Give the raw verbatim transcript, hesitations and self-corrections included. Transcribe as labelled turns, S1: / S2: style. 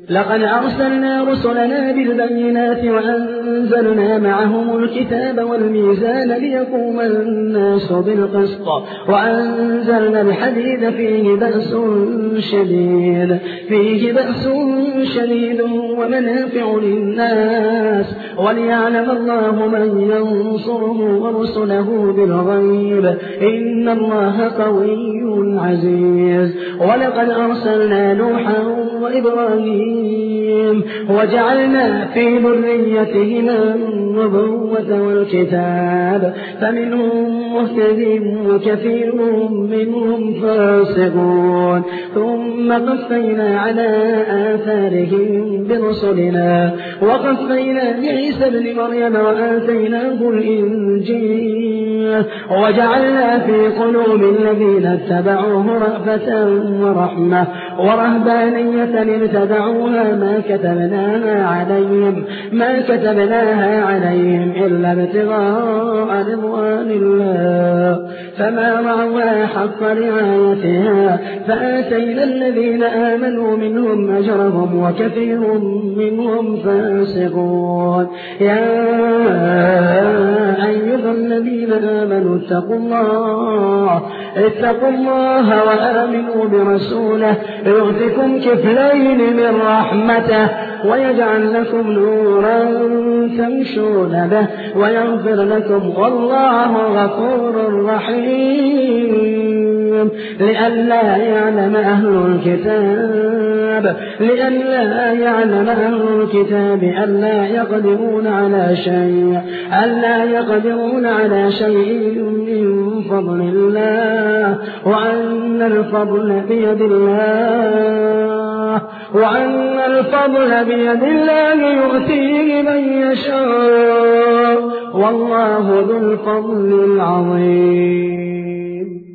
S1: لقد أرسلنا رسلنا بالبينات وأنزلنا معهم الكتاب والميزان ليقوم الناس بالقسط وأنزلنا الحديد فيه بأس شديد فيه بأس شديد ومنافع للناس وليعلم الله من ينصره ورسله بالغيب إن الله قوي عزيز. ولقد أرسلنا نوحا وإبراهيم وجعلنا في ذريتهما النبوة والكتاب فمنهم مهتد وكثير منهم فاسقون ثم قفينا على آثارهم برسلنا وقفينا بعيسى ابن مريم وآتيناه الإنجيل وجعلنا في قلوب الذين اتبعوه رأفة ورحمة ورهبانية ابتدعوها ما كتبناها عليهم ما كتبناها عليهم إلا ابتغاء رضوان الله فما رعوها حق رعايتها فآتينا الذين آمنوا منهم أجرهم وكثير منهم فاسقون. يا أيها الذين آمنوا اتقوا الله اتقوا الله وآمنوا برسوله يؤتكم كفلين من رحمته ويجعل لكم نورا تمشون به ويغفر لكم والله غفور رحيم. لئلا يعلم أهل الكتاب لئلا يعلم أهل الكتاب ألا يقدرون على شيء ألا يقدرون على شيء من فضل الله وأن الفضل بيد الله وأن الفضل بيد الله يؤتيه من يشاء والله ذو الفضل العظيم.